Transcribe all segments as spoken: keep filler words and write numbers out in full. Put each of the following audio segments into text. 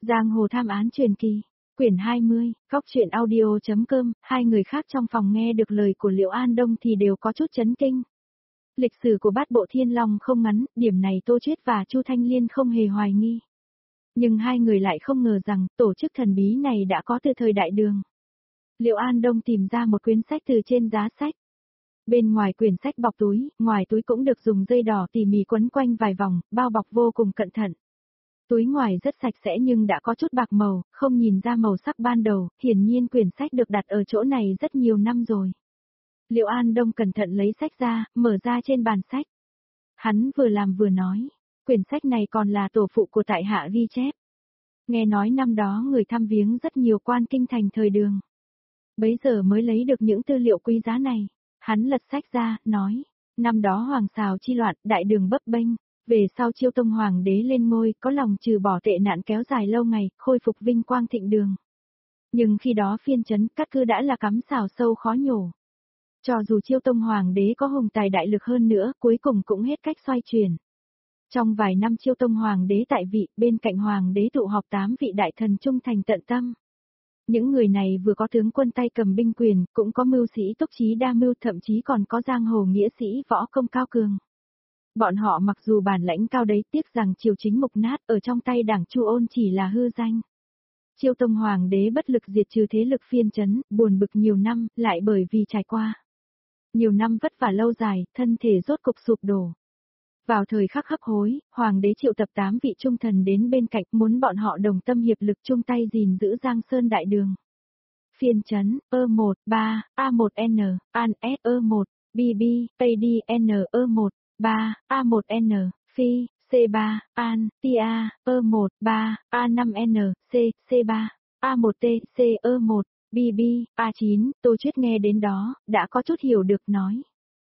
Giang hồ tham án truyền kỳ, quyển hai mươi, góc truyện audio.com, hai người khác trong phòng nghe được lời của Liệu An Đông thì đều có chút chấn kinh. Lịch sử của bát bộ thiên long không ngắn, điểm này Tô Chuyết và Chu Thanh Liên không hề hoài nghi. Nhưng hai người lại không ngờ rằng, tổ chức thần bí này đã có từ thời Đại Đường. Liệu An Đông tìm ra một quyển sách từ trên giá sách. Bên ngoài quyển sách bọc túi, ngoài túi cũng được dùng dây đỏ tỉ mỉ quấn quanh vài vòng, bao bọc vô cùng cẩn thận. Túi ngoài rất sạch sẽ nhưng đã có chút bạc màu, không nhìn ra màu sắc ban đầu, hiển nhiên quyển sách được đặt ở chỗ này rất nhiều năm rồi. Liệu An Đông cẩn thận lấy sách ra, mở ra trên bàn sách. Hắn vừa làm vừa nói, quyển sách này còn là tổ phụ của tại hạ ghi chép. Nghe nói năm đó người thăm viếng rất nhiều quan kinh thành thời Đường. Bấy giờ mới lấy được những tư liệu quý giá này. Hắn lật sách ra, nói, năm đó hoàng xào chi loạn, Đại Đường bấp bênh. Về sau Chiêu Tông Hoàng đế lên ngôi, có lòng trừ bỏ tệ nạn kéo dài lâu ngày, khôi phục vinh quang thịnh đường. Nhưng khi đó phiên trấn cát cư đã là cắm xào sâu khó nhổ. Cho dù Chiêu Tông Hoàng đế có hùng tài đại lực hơn nữa, cuối cùng cũng hết cách xoay chuyển. Trong vài năm Chiêu Tông Hoàng đế tại vị, bên cạnh Hoàng đế tụ họp tám vị đại thần trung thành tận tâm. Những người này vừa có tướng quân tay cầm binh quyền, cũng có mưu sĩ túc trí đa mưu, thậm chí còn có giang hồ nghĩa sĩ võ công cao cường. Bọn họ mặc dù bản lãnh cao đấy, tiếc rằng triều chính mục nát, ở trong tay đảng Chu Ôn chỉ là hư danh. Chiêu Tông Hoàng đế bất lực diệt trừ thế lực phiên trấn, buồn bực nhiều năm, lại bởi vì trải qua nhiều năm vất vả lâu dài, thân thể rốt cục sụp đổ. Vào thời khắc hấp hối, Hoàng đế triệu tập tám vị trung thần đến bên cạnh, muốn bọn họ đồng tâm hiệp lực chung tay gìn giữ Giang Sơn Đại Đường. Phiên trấn, E một, ba, A một N, An S E một, B B, A D N E một, ba, A một N, Phi, C ba, An, Tia, E một, ba, A năm N, C, C ba, A một T, C E một, B B, A chín, Tô Chuyết nghe đến đó, đã có chút hiểu được nói.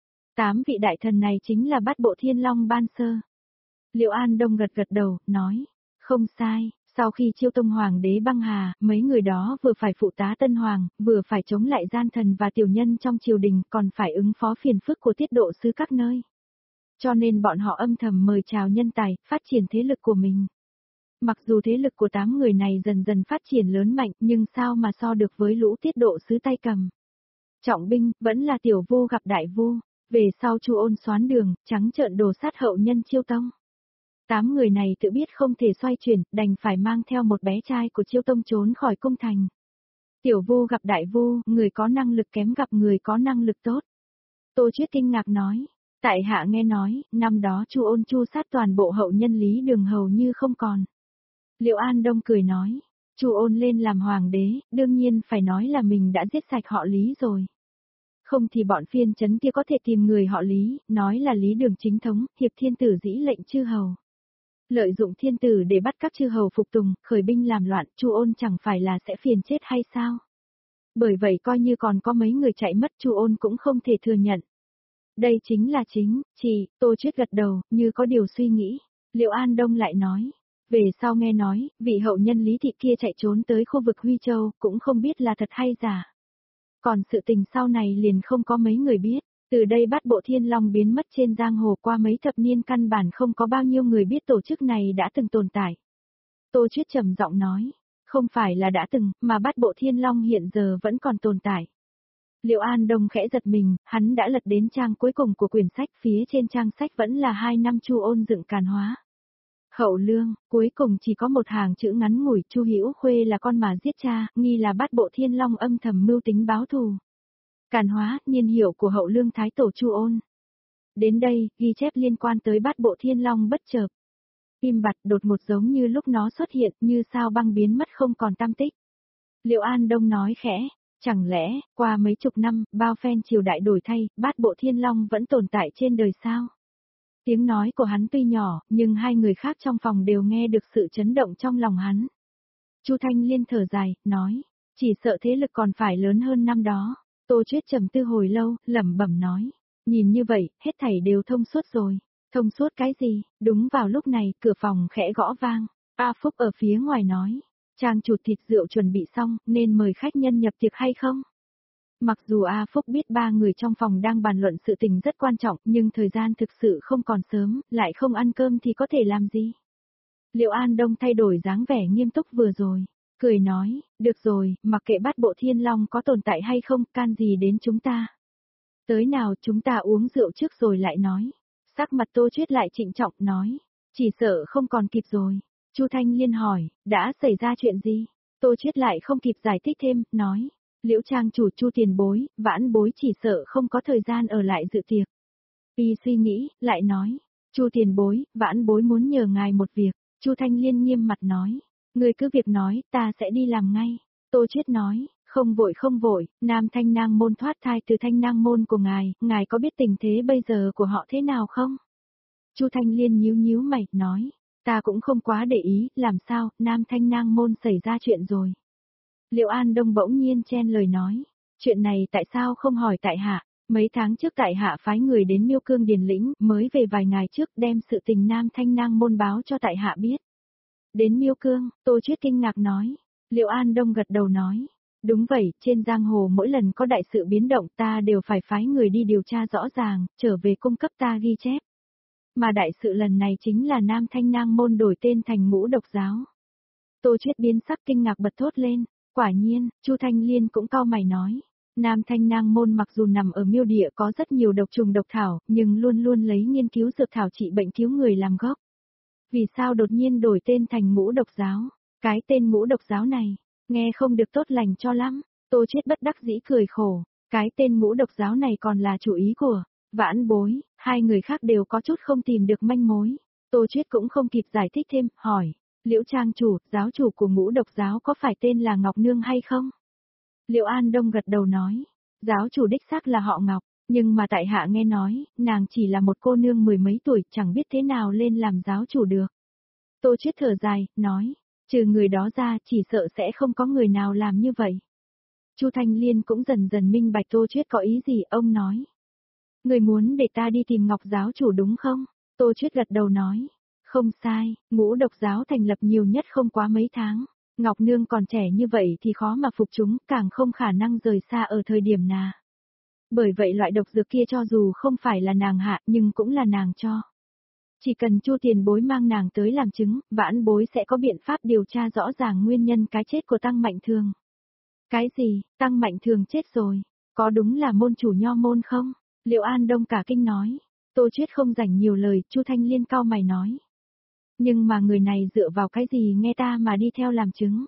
Tám vị đại thần này chính là bát bộ thiên long ban sơ. Liệu An Đông gật gật đầu, nói, không sai, sau khi Chiêu Tông Hoàng đế băng hà, mấy người đó vừa phải phụ tá Tân Hoàng, vừa phải chống lại gian thần và tiểu nhân trong triều đình, còn phải ứng phó phiền phức của tiết độ sứ các nơi. Cho nên bọn họ âm thầm mời chào nhân tài, phát triển thế lực của mình. Mặc dù thế lực của tám người này dần dần phát triển lớn mạnh, nhưng sao mà so được với lũ tiết độ sứ tay cầm. Trọng binh, vẫn là tiểu vu gặp đại vu. Về sau Chu Ôn xoán đường, trắng trợn đồ sát hậu nhân Chiêu Tông. Tám người này tự biết không thể xoay chuyển, đành phải mang theo một bé trai của Chiêu Tông trốn khỏi cung thành. Tiểu vu gặp đại vu, người có năng lực kém gặp người có năng lực tốt. Tô Chuyết kinh ngạc nói, tại hạ nghe nói, năm đó Chu Ôn chu sát toàn bộ hậu nhân Lý Đường hầu như không còn. Liệu An Đông cười nói, Chu Ôn lên làm hoàng đế, đương nhiên phải nói là mình đã giết sạch họ Lý rồi. Không thì bọn phiên trấn kia có thể tìm người họ Lý, nói là Lý Đường chính thống, hiệp thiên tử dĩ lệnh chư hầu. Lợi dụng thiên tử để bắt các chư hầu phục tùng, khởi binh làm loạn, Chu Ôn chẳng phải là sẽ phiền chết hay sao? Bởi vậy coi như còn có mấy người chạy mất, Chu Ôn cũng không thể thừa nhận. Đây chính là chính, chỉ, Tô Chuyết gật đầu, như có điều suy nghĩ. Liệu An Đông lại nói, về sau nghe nói, vị hậu nhân Lý thị kia chạy trốn tới khu vực Huy Châu, cũng không biết là thật hay giả. Còn sự tình sau này liền không có mấy người biết, từ đây bát bộ thiên long biến mất trên giang hồ qua mấy thập niên căn bản không có bao nhiêu người biết tổ chức này đã từng tồn tại. Tô Chuyết trầm giọng nói, không phải là đã từng, mà bát bộ thiên long hiện giờ vẫn còn tồn tại. Liệu An Đông khẽ giật mình, hắn đã lật đến trang cuối cùng của quyển sách, phía trên trang sách vẫn là hai năm Chu Ôn dựng Càn Hóa. Hậu lương, cuối cùng chỉ có một hàng chữ ngắn ngủi, Chu Hữu Khuê là con mà giết cha, nghi là bát bộ thiên long âm thầm mưu tính báo thù. Càn Hóa, niên hiệu của hậu lương thái tổ Chu Ôn. Đến đây, ghi chép liên quan tới bát bộ thiên long bất chợt. Im bặt đột ngột giống như lúc nó xuất hiện, như sao băng biến mất không còn tăm tích. Liệu An Đông nói khẽ, chẳng lẽ, qua mấy chục năm, bao phen triều đại đổi thay, bát bộ thiên long vẫn tồn tại trên đời sao? Tiếng nói của hắn tuy nhỏ, nhưng hai người khác trong phòng đều nghe được sự chấn động trong lòng hắn. Chu Thanh Liên thở dài, nói, chỉ sợ thế lực còn phải lớn hơn năm đó. Tô Chuyết trầm tư hồi lâu, lẩm bẩm nói, nhìn như vậy, hết thảy đều thông suốt rồi. Thông suốt cái gì? Đúng vào lúc này, cửa phòng khẽ gõ vang. A Phúc ở phía ngoài nói, Trang chủ thịt rượu chuẩn bị xong, nên mời khách nhân nhập tiệc hay không? Mặc dù A Phúc biết ba người trong phòng đang bàn luận sự tình rất quan trọng, nhưng thời gian thực sự không còn sớm, lại không ăn cơm thì có thể làm gì? Liệu An Đông thay đổi dáng vẻ nghiêm túc vừa rồi, cười nói, được rồi, mặc kệ bát bộ thiên long có tồn tại hay không, can gì đến chúng ta. Tới nào chúng ta uống rượu trước rồi lại nói. Sắc mặt Tô Chuyết lại trịnh trọng nói, chỉ sợ không còn kịp rồi. Chu Thanh Liên hỏi, đã xảy ra chuyện gì? Tô Chuyết lại không kịp giải thích thêm, nói, Liễu trang chủ Chu tiền bối, vãn bối chỉ sợ không có thời gian ở lại dự tiệc. Y suy nghĩ, lại nói, Chu tiền bối, vãn bối muốn nhờ ngài một việc. Chu Thanh Liên nghiêm mặt nói, người cứ việc nói, ta sẽ đi làm ngay. Tô Chuyết nói, không vội không vội, nam thanh nang môn thoát thai từ thanh nang môn của ngài, ngài có biết tình thế bây giờ của họ thế nào không? Chu Thanh Liên nhíu nhíu mày, nói, ta cũng không quá để ý, làm sao, nam thanh nang môn xảy ra chuyện rồi. Liệu An Đông bỗng nhiên chen lời nói, chuyện này tại sao không hỏi tại hạ, mấy tháng trước tại hạ phái người đến Miêu Cương Điền Lĩnh, mới về vài ngày trước đem sự tình nam thanh nang môn báo cho tại hạ biết. Đến Miêu Cương, Tô Chuyết kinh ngạc nói, Liệu An Đông gật đầu nói, đúng vậy, trên giang hồ mỗi lần có đại sự biến động ta đều phải phái người đi điều tra rõ ràng, trở về cung cấp ta ghi chép. Mà đại sự lần này chính là Nam Thanh Nang môn đổi tên thành Ngũ Độc giáo. Tô Chuyết biến sắc kinh ngạc bật thốt lên, quả nhiên, Chu Thanh Liên cũng cau mày nói, Nam Thanh Nang môn mặc dù nằm ở Miêu địa có rất nhiều độc trùng độc thảo, nhưng luôn luôn lấy nghiên cứu dược thảo trị bệnh cứu người làm gốc. Vì sao đột nhiên đổi tên thành Ngũ Độc giáo? Cái tên Ngũ Độc giáo này, nghe không được tốt lành cho lắm. Tô Chuyết bất đắc dĩ cười khổ, cái tên Ngũ Độc giáo này còn là chủ ý của vãn bối, hai người khác đều có chút không tìm được manh mối. Tô Chuyết cũng không kịp giải thích thêm, hỏi, Liễu trang chủ, giáo chủ của Ngũ Độc giáo có phải tên là Ngọc Nương hay không? Liệu An Đông gật đầu nói, giáo chủ đích xác là họ Ngọc, nhưng mà tại hạ nghe nói, nàng chỉ là một cô nương mười mấy tuổi, chẳng biết thế nào lên làm giáo chủ được. Tô Chuyết thở dài, nói, trừ người đó ra chỉ sợ sẽ không có người nào làm như vậy. Chu Thanh Liên cũng dần dần minh bạch Tô Chuyết có ý gì, ông nói. Người muốn để ta đi tìm Ngọc giáo chủ đúng không? Tô Chuyết gật đầu nói, không sai, Ngũ Độc giáo thành lập nhiều nhất không quá mấy tháng. Ngọc Nương còn trẻ như vậy thì khó mà phục chúng, càng không khả năng rời xa ở thời điểm nào. Bởi vậy loại độc dược kia cho dù không phải là nàng hạ nhưng cũng là nàng cho. Chỉ cần Chu tiền bối mang nàng tới làm chứng, vãn bối sẽ có biện pháp điều tra rõ ràng nguyên nhân cái chết của Tăng Mạnh Thường. Cái gì, Tăng Mạnh Thường chết rồi? Có đúng là môn chủ nho môn không? Liệu An Đông cả kinh nói. Tô Chuyết không rảnh nhiều lời, Chu Thanh Liên cau mày nói. Nhưng mà người này dựa vào cái gì nghe ta mà đi theo làm chứng?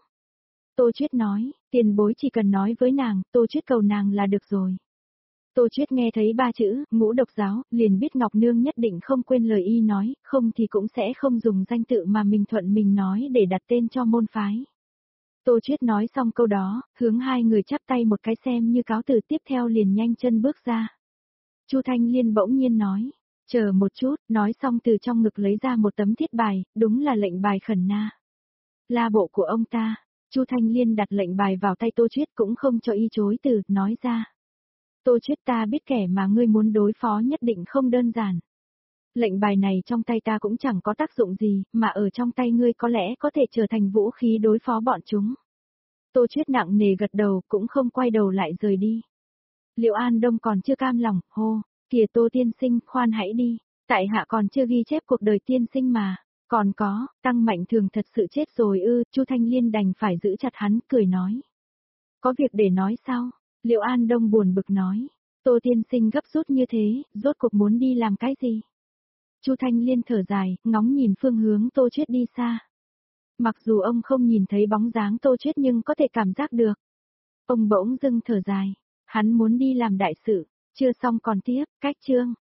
Tô Chuyết nói, tiền bối chỉ cần nói với nàng, Tô Chuyết cầu nàng là được rồi. Tô Chuyết nghe thấy ba chữ, Ngũ Độc giáo, liền biết Ngọc Nương nhất định không quên lời y nói, không thì cũng sẽ không dùng danh tự mà mình thuận mình nói để đặt tên cho môn phái. Tô Chuyết nói xong câu đó, hướng hai người chắp tay một cái xem như cáo từ, tiếp theo liền nhanh chân bước ra. Chu Thanh Liên bỗng nhiên nói, chờ một chút, nói xong từ trong ngực lấy ra một tấm thiết bài, đúng là lệnh bài khẩn na. La bộ của ông ta. Chu Thanh Liên đặt lệnh bài vào tay Tô Chuyết cũng không cho y chối từ, nói ra. Tô Chuyết, ta biết kẻ mà ngươi muốn đối phó nhất định không đơn giản. Lệnh bài này trong tay ta cũng chẳng có tác dụng gì, mà ở trong tay ngươi có lẽ có thể trở thành vũ khí đối phó bọn chúng. Tô Chuyết nặng nề gật đầu, cũng không quay đầu lại rời đi. Liệu An Đông còn chưa cam lòng, hô, kìa Tô tiên sinh, khoan hãy đi, tại hạ còn chưa ghi chép cuộc đời tiên sinh mà. Còn có, Tăng Mạnh Thường thật sự chết rồi ư? Chu Thanh Liên đành phải giữ chặt hắn, cười nói. Có việc để nói sao? Liệu An Đông buồn bực nói. Tô tiên sinh gấp rút như thế, rốt cuộc muốn đi làm cái gì? Chu Thanh Liên thở dài, ngóng nhìn phương hướng Tô Chuyết đi xa. Mặc dù ông không nhìn thấy bóng dáng Tô Chuyết nhưng có thể cảm giác được. Ông bỗng dưng thở dài. Hắn muốn đi làm đại sự. Chưa xong còn tiếp, cách chương.